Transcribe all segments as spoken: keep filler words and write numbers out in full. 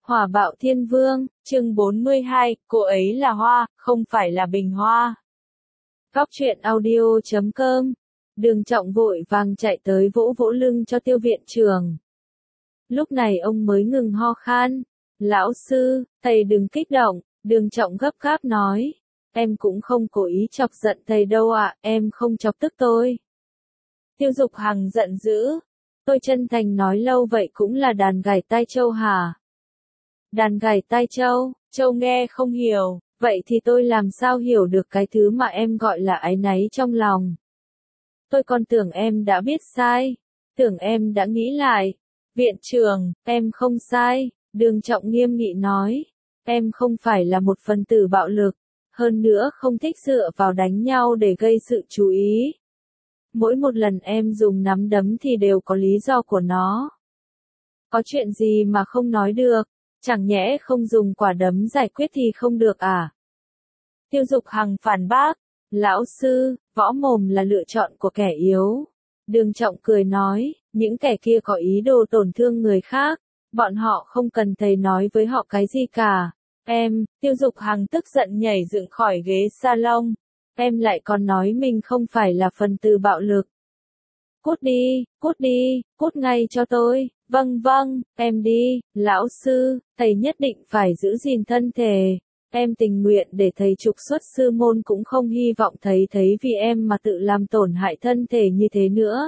Hỏa bạo thiên vương, chương bốn mươi hai, cô ấy là hoa, không phải là bình hoa. Góc truyện audio chấm com. Đường Trọng vội vàng chạy tới vỗ vỗ lưng cho Tiêu viện trưởng. Lúc này ông mới ngừng ho khan. Lão sư, thầy đừng kích động, Đường Trọng gấp gáp nói. Em cũng không cố ý chọc giận thầy đâu ạ, em không chọc tức tôi. Tiêu Dục Hằng giận dữ. Tôi chân thành nói lâu vậy cũng là đàn gảy tai châu hả? Đàn gảy tai châu, châu nghe không hiểu, vậy thì tôi làm sao hiểu được cái thứ mà em gọi là áy náy trong lòng. Tôi còn tưởng em đã biết sai, tưởng em đã nghĩ lại. Viện trưởng, em không sai, Đường Trọng nghiêm nghị nói. Em không phải là một phần tử bạo lực, hơn nữa không thích dựa vào đánh nhau để gây sự chú ý. Mỗi một lần em dùng nắm đấm thì đều có lý do của nó. Có chuyện gì mà không nói được, chẳng nhẽ không dùng quả đấm giải quyết thì không được à? Tiêu Dục Hằng phản bác, lão sư, võ mồm là lựa chọn của kẻ yếu. Đường Trọng cười nói, những kẻ kia có ý đồ tổn thương người khác, bọn họ không cần thầy nói với họ cái gì cả. Em, Tiêu Dục Hằng tức giận nhảy dựng khỏi ghế salon. Em lại còn nói mình không phải là phần tử bạo lực. Cút đi, cút đi, cút ngay cho tôi. Vâng vâng, em đi, lão sư, thầy nhất định phải giữ gìn thân thể. Em tình nguyện để thầy trục xuất sư môn cũng không hy vọng thầy thấy vì em mà tự làm tổn hại thân thể như thế nữa.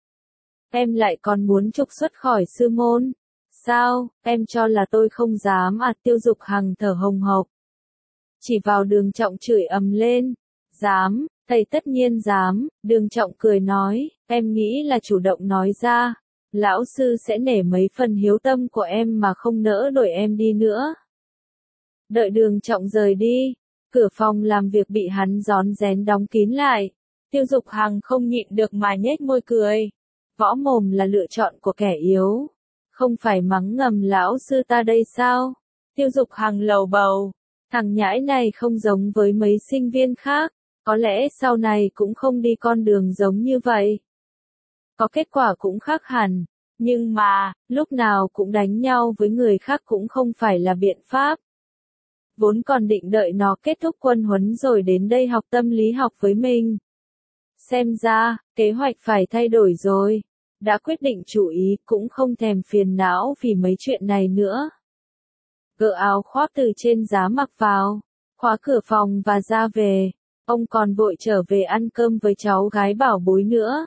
Em lại còn muốn trục xuất khỏi sư môn. Sao, em cho là tôi không dám à? Tiêu Dục Hằng thở hồng hộc. Chỉ vào Đường Trọng chửi ầm lên. Dám, thầy tất nhiên dám, Đường Trọng cười nói, em nghĩ là chủ động nói ra. Lão sư sẽ nể mấy phần hiếu tâm của em mà không nỡ đuổi em đi nữa. Đợi Đường Trọng rời đi, cửa phòng làm việc bị hắn rón rén đóng kín lại. Tiêu Dục Hằng không nhịn được mà nhếch môi cười. Võ mồm là lựa chọn của kẻ yếu. Không phải mắng ngầm lão sư ta đây sao? Tiêu Dục Hằng lầu bầu. Thằng nhãi này không giống với mấy sinh viên khác. Có lẽ sau này cũng không đi con đường giống như vậy. Có kết quả cũng khác hẳn. Nhưng mà, lúc nào cũng đánh nhau với người khác cũng không phải là biện pháp. Vốn còn định đợi nó kết thúc quân huấn rồi đến đây học tâm lý học với mình. Xem ra, kế hoạch phải thay đổi rồi. Đã quyết định chủ ý cũng không thèm phiền não vì mấy chuyện này nữa. Gỡ áo khoác từ trên giá mặc vào, khóa cửa phòng và ra về. Ông còn vội trở về ăn cơm với cháu gái bảo bối nữa.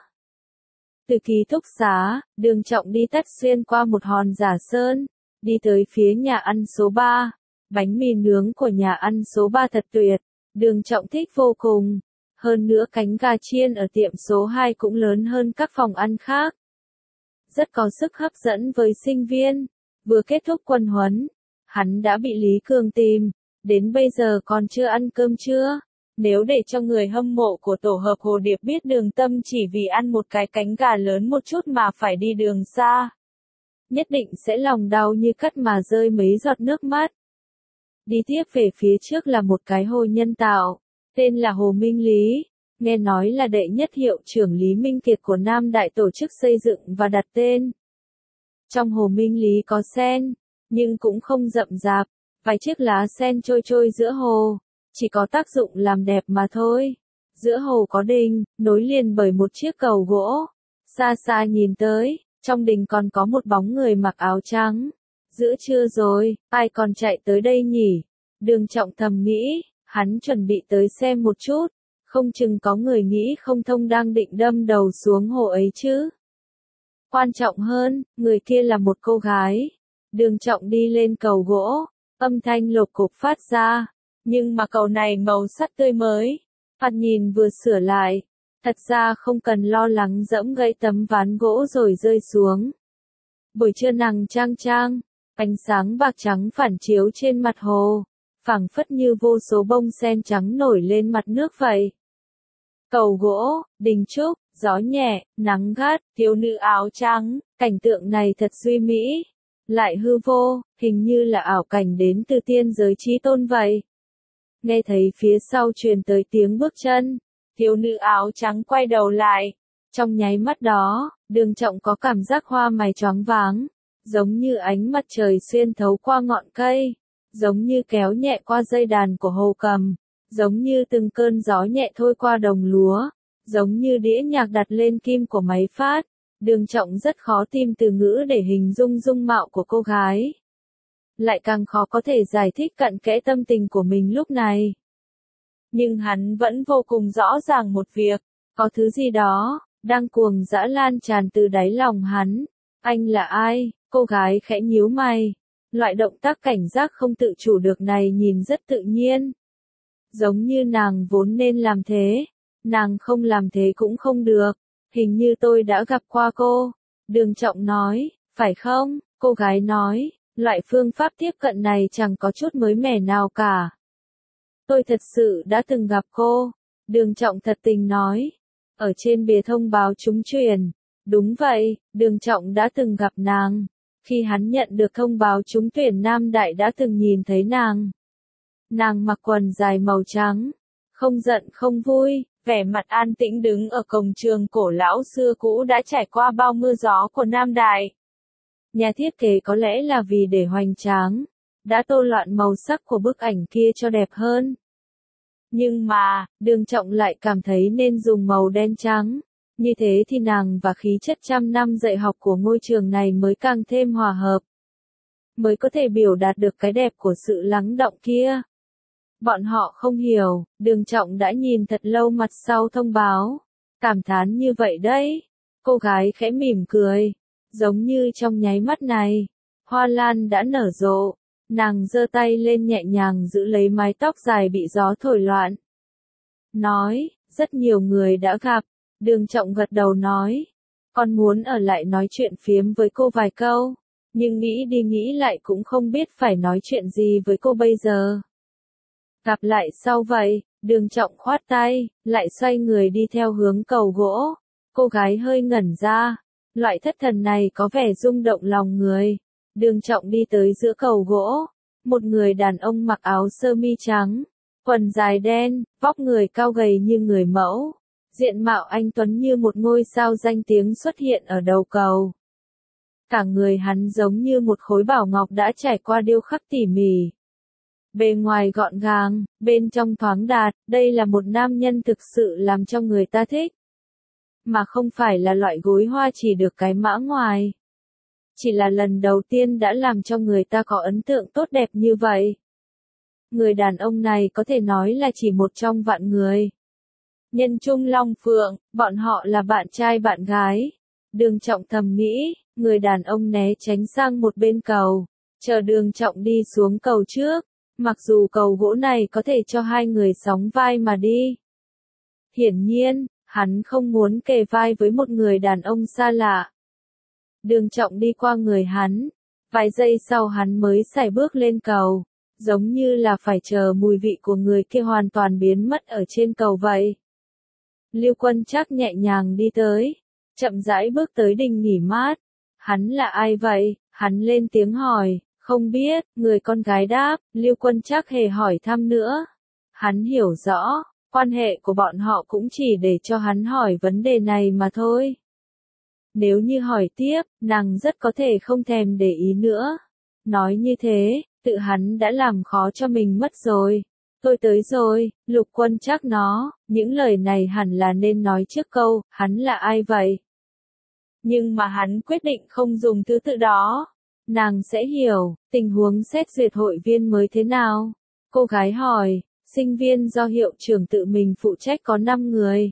Từ ký túc xá, Đường Trọng đi tắt xuyên qua một hòn giả sơn, đi tới phía nhà ăn số ba. Bánh mì nướng của nhà ăn số ba thật tuyệt, Đường Trọng thích vô cùng. Hơn nữa cánh gà chiên ở tiệm số hai cũng lớn hơn các phòng ăn khác. Rất có sức hấp dẫn với sinh viên. Vừa kết thúc quân huấn, hắn đã bị Lý Cường tìm, đến bây giờ còn chưa ăn cơm trưa. Nếu để cho người hâm mộ của tổ hợp Hồ Điệp biết Đường Tâm chỉ vì ăn một cái cánh gà lớn một chút mà phải đi đường xa, nhất định sẽ lòng đau như cắt mà rơi mấy giọt nước mắt. Đi tiếp về phía trước là một cái hồ nhân tạo, tên là Hồ Minh Lý, nghe nói là đệ nhất hiệu trưởng Lý Minh Kiệt của Nam Đại tổ chức xây dựng và đặt tên. Trong Hồ Minh Lý có sen, nhưng cũng không rậm rạp, vài chiếc lá sen trôi trôi giữa hồ. Chỉ có tác dụng làm đẹp mà thôi. Giữa hồ có đình, nối liền bởi một chiếc cầu gỗ. Xa xa nhìn tới, trong đình còn có một bóng người mặc áo trắng. Giữa trưa rồi, ai còn chạy tới đây nhỉ? Đường Trọng thầm nghĩ, hắn chuẩn bị tới xem một chút. Không chừng có người nghĩ không thông đang định đâm đầu xuống hồ ấy chứ. Quan trọng hơn, người kia là một cô gái. Đường Trọng đi lên cầu gỗ, âm thanh lộp cộp phát ra. Nhưng mà cầu này màu sắt tươi mới, thoạt nhìn vừa sửa lại, thật ra không cần lo lắng dẫm gãy tấm ván gỗ rồi rơi xuống. Buổi trưa nắng chang chang, ánh sáng bạc trắng phản chiếu trên mặt hồ, phảng phất như vô số bông sen trắng nổi lên mặt nước vậy. Cầu gỗ, đình trúc, gió nhẹ, nắng gắt, thiếu nữ áo trắng, cảnh tượng này thật duy mỹ, lại hư vô, hình như là ảo cảnh đến từ tiên giới chí tôn vậy. Nghe thấy phía sau truyền tới tiếng bước chân, thiếu nữ áo trắng quay đầu lại. Trong nháy mắt đó, Đường Trọng có cảm giác hoa mày choáng váng. giống như ánh mặt trời xuyên thấu qua ngọn cây, giống như kéo nhẹ qua dây đàn của hồ cầm, giống như từng cơn gió nhẹ thôi qua đồng lúa, giống như đĩa nhạc đặt lên kim của máy phát. Đường Trọng rất khó tìm từ ngữ để hình dung dung mạo của cô gái. Lại càng khó có thể giải thích cặn kẽ tâm tình của mình lúc này. Nhưng hắn vẫn vô cùng rõ ràng một việc, có thứ gì đó đang cuồng dã lan tràn từ đáy lòng hắn. Anh là ai? Cô gái khẽ nhíu mày. Loại động tác cảnh giác không tự chủ được này nhìn rất tự nhiên. Giống như nàng vốn nên làm thế. Nàng không làm thế cũng không được. Hình như tôi đã gặp qua cô. Đường Trọng nói, phải không? Cô gái nói, loại phương pháp tiếp cận này chẳng có chút mới mẻ nào cả. Tôi thật sự đã từng gặp cô. Đường Trọng thật tình nói. Ở trên bìa thông báo trúng tuyển. Đúng vậy, Đường Trọng đã từng gặp nàng. Khi hắn nhận được thông báo trúng tuyển Nam Đại đã từng nhìn thấy nàng. Nàng mặc quần dài màu trắng. Không giận không vui, vẻ mặt an tĩnh đứng ở cổng trường cổ lão xưa cũ đã trải qua bao mưa gió của Nam Đại. Nhà thiết kế có lẽ là vì để hoành tráng, đã tô loạn màu sắc của bức ảnh kia cho đẹp hơn. Nhưng mà, Đường Trọng lại cảm thấy nên dùng màu đen trắng. Như thế thì nàng và khí chất trăm năm dạy học của ngôi trường này mới càng thêm hòa hợp. Mới có thể biểu đạt được cái đẹp của sự lắng động kia. Bọn họ không hiểu, Đường Trọng đã nhìn thật lâu mặt sau thông báo. Cảm thán như vậy đấy. Cô gái khẽ mỉm cười. Giống như trong nháy mắt này, hoa lan đã nở rộ. Nàng giơ tay lên nhẹ nhàng giữ lấy mái tóc dài bị gió thổi loạn. Nói, rất nhiều người đã gặp. Đường Trọng gật đầu nói. Con muốn ở lại nói chuyện phiếm với cô vài câu. Nhưng nghĩ đi nghĩ lại cũng không biết phải nói chuyện gì với cô bây giờ. Gặp lại sau vậy, Đường Trọng khoát tay, lại xoay người đi theo hướng cầu gỗ. Cô gái hơi ngẩn ra. Loại thất thần này có vẻ rung động lòng người. Đường Trọng đi tới giữa cầu gỗ. Một người đàn ông mặc áo sơ mi trắng, quần dài đen, vóc người cao gầy như người mẫu. Diện mạo anh tuấn như một ngôi sao danh tiếng xuất hiện ở đầu cầu. Cả người hắn giống như một khối bảo ngọc đã trải qua điêu khắc tỉ mỉ. Bề ngoài gọn gàng, bên trong thoáng đạt, đây là một nam nhân thực sự làm cho người ta thích. Mà không phải là loại gối hoa chỉ được cái mã ngoài. Chỉ là lần đầu tiên đã làm cho người ta có ấn tượng tốt đẹp như vậy. Người đàn ông này có thể nói là chỉ một trong vạn người. Nhân trung long phượng, bọn họ là bạn trai bạn gái. Đường Trọng thầm nghĩ, người đàn ông né tránh sang một bên cầu, chờ Đường Trọng đi xuống cầu trước. Mặc dù cầu gỗ này có thể cho hai người sóng vai mà đi. Hiển nhiên, hắn không muốn kề vai với một người đàn ông xa lạ. Đường Trọng đi qua người hắn. Vài giây sau hắn mới sải bước lên cầu. Giống như là phải chờ mùi vị của người kia hoàn toàn biến mất ở trên cầu vậy. Lưu Quân Trác nhẹ nhàng đi tới. Chậm rãi bước tới đình nghỉ mát. Hắn là ai vậy? Hắn lên tiếng hỏi. Không biết, người con gái đáp. Lưu Quân Trác hề hỏi thăm nữa. Hắn hiểu rõ, quan hệ của bọn họ cũng chỉ để cho hắn hỏi vấn đề này mà thôi. Nếu như hỏi tiếp, nàng rất có thể không thèm để ý nữa. Nói như thế, tự hắn đã làm khó cho mình mất rồi. Tôi tới rồi, Lục Quân Trác nó, những lời này hẳn là nên nói trước câu, hắn là ai vậy? Nhưng mà hắn quyết định không dùng thứ tự đó. Nàng sẽ hiểu, tình huống xét duyệt hội viên mới thế nào? Cô gái hỏi, sinh viên do hiệu trưởng tự mình phụ trách có năm người.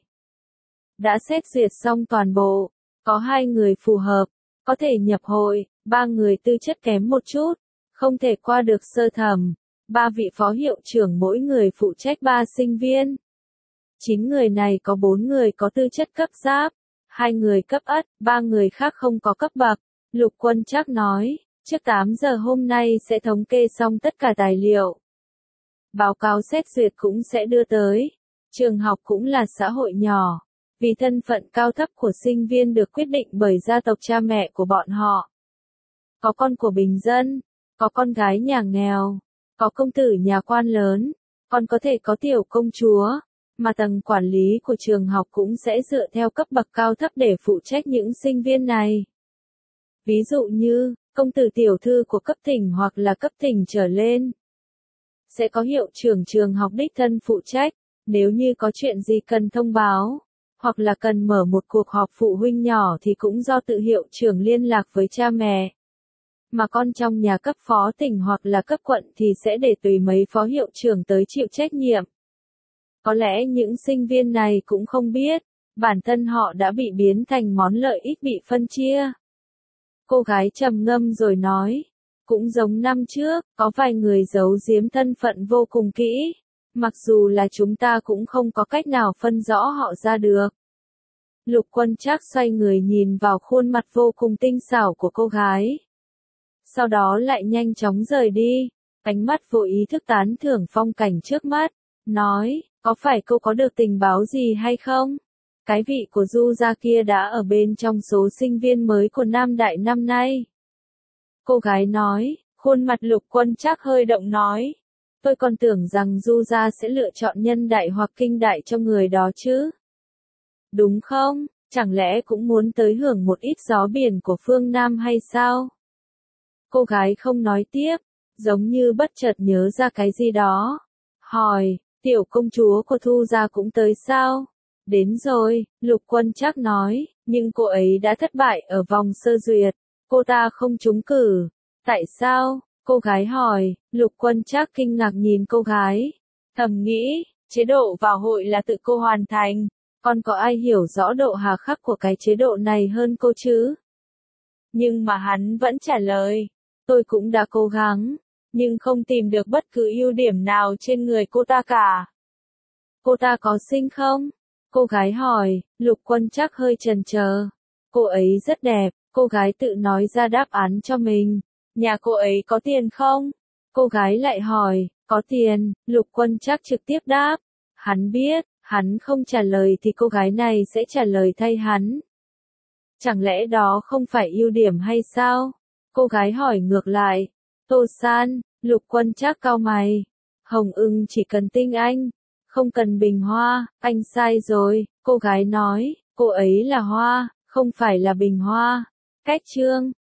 Đã xét duyệt xong toàn bộ, có hai người phù hợp, có thể nhập hội, ba người tư chất kém một chút, không thể qua được sơ thẩm. Ba vị phó hiệu trưởng mỗi người phụ trách ba sinh viên. Chín người này có bốn người có tư chất cấp giáp, hai người cấp ất, ba người khác không có cấp bậc. Lục Quân Trác nói, trước tám giờ hôm nay sẽ thống kê xong tất cả tài liệu. Báo cáo xét duyệt cũng sẽ đưa tới. Trường học cũng là xã hội nhỏ. Vì thân phận cao thấp của sinh viên được quyết định bởi gia tộc cha mẹ của bọn họ. Có con của bình dân, có con gái nhà nghèo, có công tử nhà quan lớn, còn có thể có tiểu công chúa. Mà tầng quản lý của trường học cũng sẽ dựa theo cấp bậc cao thấp để phụ trách những sinh viên này. Ví dụ như, công tử tiểu thư của cấp tỉnh hoặc là cấp tỉnh trở lên. Sẽ có hiệu trưởng trường học đích thân phụ trách, nếu như có chuyện gì cần thông báo, hoặc là cần mở một cuộc họp phụ huynh nhỏ thì cũng do tự hiệu trưởng liên lạc với cha mẹ. Mà con trong nhà cấp phó tỉnh hoặc là cấp quận thì sẽ để tùy mấy phó hiệu trưởng tới chịu trách nhiệm. Có lẽ những sinh viên này cũng không biết, bản thân họ đã bị biến thành món lợi ích bị phân chia. Cô gái trầm ngâm rồi nói, cũng giống năm trước, có vài người giấu giếm thân phận vô cùng kỹ, mặc dù là chúng ta cũng không có cách nào phân rõ họ ra được. Lục Quân Trác xoay người nhìn vào khuôn mặt vô cùng tinh xảo của cô gái. Sau đó lại nhanh chóng rời đi, ánh mắt vô ý thức tán thưởng phong cảnh trước mắt, nói, có phải cô có được tình báo gì hay không? Cái vị của Du gia kia đã ở bên trong số sinh viên mới của Nam Đại năm nay. Cô gái nói, khuôn mặt Lục Quân Trác hơi động nói, tôi còn tưởng rằng Du gia sẽ lựa chọn nhân đại hoặc kinh đại cho người đó chứ. Đúng không, chẳng lẽ cũng muốn tới hưởng một ít gió biển của phương Nam hay sao? Cô gái không nói tiếp, giống như bất chợt nhớ ra cái gì đó. Hỏi, tiểu công chúa của Thu gia cũng tới sao? Đến rồi, Lục Quân Trác nói, nhưng cô ấy đã thất bại ở vòng sơ duyệt, cô ta không trúng cử. Tại sao? Cô gái hỏi, Lục Quân Trác kinh ngạc nhìn cô gái. Thầm nghĩ, chế độ vào hội là tự cô hoàn thành, còn có ai hiểu rõ độ hà khắc của cái chế độ này hơn cô chứ? Nhưng mà hắn vẫn trả lời, tôi cũng đã cố gắng, nhưng không tìm được bất cứ ưu điểm nào trên người cô ta cả. Cô ta có xinh không? Cô gái hỏi, Lục Quân Trác hơi chần chờ. Cô ấy rất đẹp, cô gái tự nói ra đáp án cho mình. Nhà cô ấy có tiền không? Cô gái lại hỏi, có tiền, Lục Quân Trác trực tiếp đáp. Hắn biết, hắn không trả lời thì cô gái này sẽ trả lời thay hắn. Chẳng lẽ đó không phải ưu điểm hay sao? Cô gái hỏi ngược lại. Tô San, Lục Quân Trác cau mày. Hồng Ưng chỉ cần tinh anh, không cần bình hoa, anh sai rồi, cô gái nói, cô ấy là hoa, không phải là bình hoa. Cách chương